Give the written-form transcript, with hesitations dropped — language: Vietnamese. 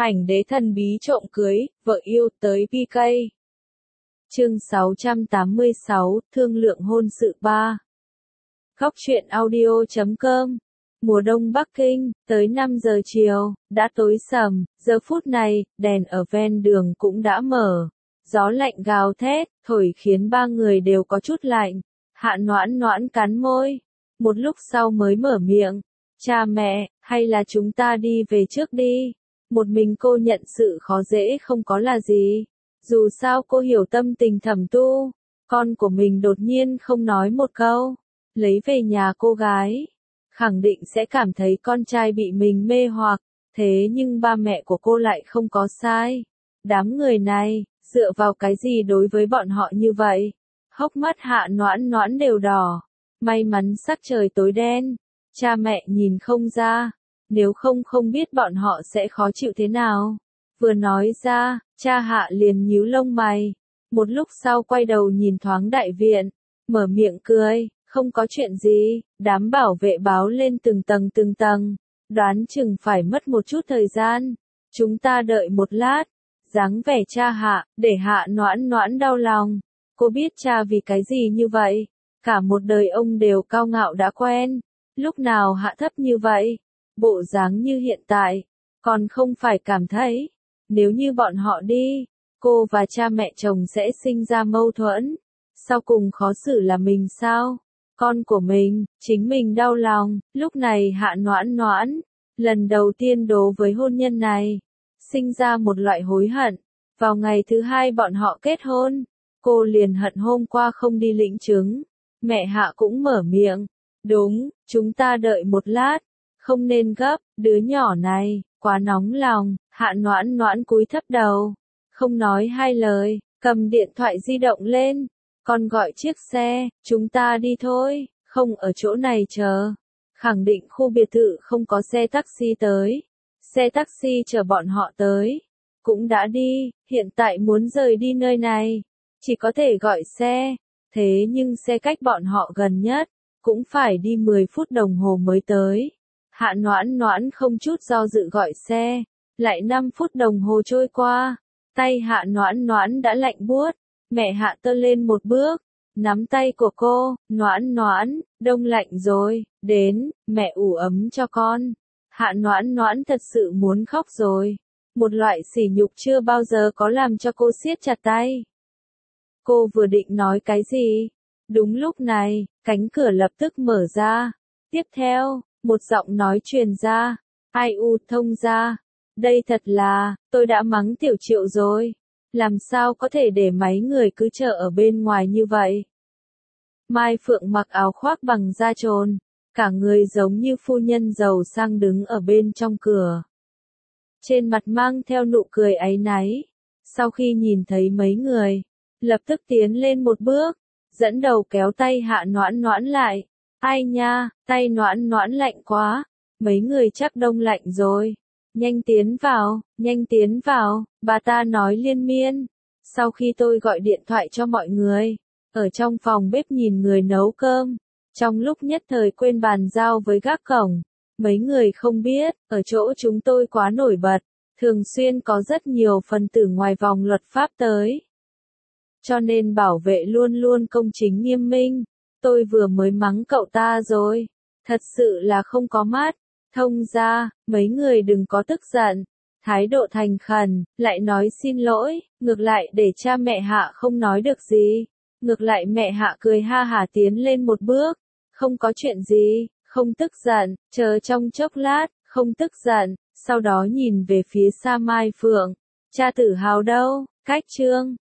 Ảnh đế thần bí trộm cưới, vợ yêu tới PK. Chương 686, thương lượng hôn sự 3. Góc truyện audio.com. Mùa đông Bắc Kinh, tới 5 giờ chiều, đã tối sầm, giờ phút này, đèn ở ven đường cũng đã mở. Gió lạnh gào thét, thổi khiến ba người đều có chút lạnh. Hạ Noãn Noãn cắn môi. Một lúc sau mới mở miệng. Cha mẹ, hay là chúng ta đi về trước đi. Một mình cô nhận sự khó dễ không có là gì. Dù sao cô hiểu tâm tình Thẩm Tu. Con của mình đột nhiên không nói một câu. Lấy về nhà cô gái. Khẳng định sẽ cảm thấy con trai bị mình mê hoặc. Thế nhưng ba mẹ của cô lại không có sai. Đám người này, dựa vào cái gì đối với bọn họ như vậy? Hốc mắt Hạ Noãn Noãn đều đỏ. May mắn sắc trời tối đen. Cha mẹ nhìn không ra. Nếu không biết bọn họ sẽ khó chịu thế nào. Vừa nói ra, cha Hạ liền nhíu lông mày. Một lúc sau quay đầu nhìn thoáng đại viện. Mở miệng cười, không có chuyện gì. Đám bảo vệ báo lên từng tầng. Đoán chừng phải mất một chút thời gian. Chúng ta đợi một lát. Dáng vẻ cha Hạ, để Hạ Noãn Noãn đau lòng. Cô biết cha vì cái gì như vậy. Cả một đời ông đều cao ngạo đã quen. Lúc nào hạ thấp như vậy. Bộ dáng như hiện tại. Còn không phải cảm thấy. Nếu như bọn họ đi. Cô và cha mẹ chồng sẽ sinh ra mâu thuẫn. Sau cùng khó xử là mình sao? Con của mình, chính mình đau lòng. Lúc này Hạ Noãn Noãn. Lần đầu tiên đố với hôn nhân này. Sinh ra một loại hối hận. Vào ngày thứ 2 bọn họ kết hôn. Cô liền hận hôm qua không đi lĩnh chứng. Mẹ Hạ cũng mở miệng. Đúng, chúng ta đợi một lát. Không nên gấp, đứa nhỏ này, quá nóng lòng. Hạ Noãn Noãn cúi thấp đầu. Không nói hai lời, cầm điện thoại di động lên. Con gọi chiếc xe, chúng ta đi thôi, không ở chỗ này chờ. Khẳng định khu biệt thự không có xe taxi tới. Xe taxi chở bọn họ tới. Cũng đã đi, hiện tại muốn rời đi nơi này. Chỉ có thể gọi xe. Thế nhưng xe cách bọn họ gần nhất. Cũng phải đi 10 phút đồng hồ mới tới. Hạ Noãn Noãn không chút do dự gọi xe. Lại 5 phút đồng hồ trôi qua. Tay Hạ Noãn Noãn đã lạnh buốt. Mẹ Hạ tơ lên một bước. Nắm tay của cô. Noãn Noãn, đông lạnh rồi. Đến, mẹ ủ ấm cho con. Hạ Noãn Noãn thật sự muốn khóc rồi. Một loại sỉ nhục chưa bao giờ có làm cho cô siết chặt tay. Cô vừa định nói cái gì? Đúng lúc này, cánh cửa lập tức mở ra. Tiếp theo, một giọng nói truyền ra. Ai u thông ra. Đây thật là, tôi đã mắng Tiểu Triệu rồi. Làm sao có thể để mấy người cứ chờ ở bên ngoài như vậy? Mai Phượng mặc áo khoác bằng da trồn. Cả người giống như phu nhân giàu sang đứng ở bên trong cửa. Trên mặt mang theo nụ cười áy náy. Sau khi nhìn thấy mấy người, lập tức tiến lên một bước. Dẫn đầu kéo tay Hạ Noãn Noãn lại. Ai nha, tay Noãn Noãn lạnh quá. Mấy người chắc đông lạnh rồi. Nhanh tiến vào, bà ta nói liên miên. Sau khi tôi gọi điện thoại cho mọi người, ở trong phòng bếp nhìn người nấu cơm. Trong lúc nhất thời quên bàn giao với gác cổng. Mấy người không biết, ở chỗ chúng tôi quá nổi bật. Thường xuyên có rất nhiều phần tử ngoài vòng luật pháp tới. Cho nên bảo vệ luôn luôn công chính nghiêm minh. Tôi vừa mới mắng cậu ta rồi. Thật sự là không có mắt. Thông ra, mấy người đừng có tức giận. Thái độ thành khẩn, lại nói xin lỗi. Ngược lại để cha mẹ Hạ không nói được gì. Ngược lại mẹ Hạ cười ha hả tiến lên một bước. Không có chuyện gì, không tức giận, chờ trong chốc lát, không tức giận. Sau đó nhìn về phía xa Mai Phượng. Cha Tử Hào đâu? Cách chương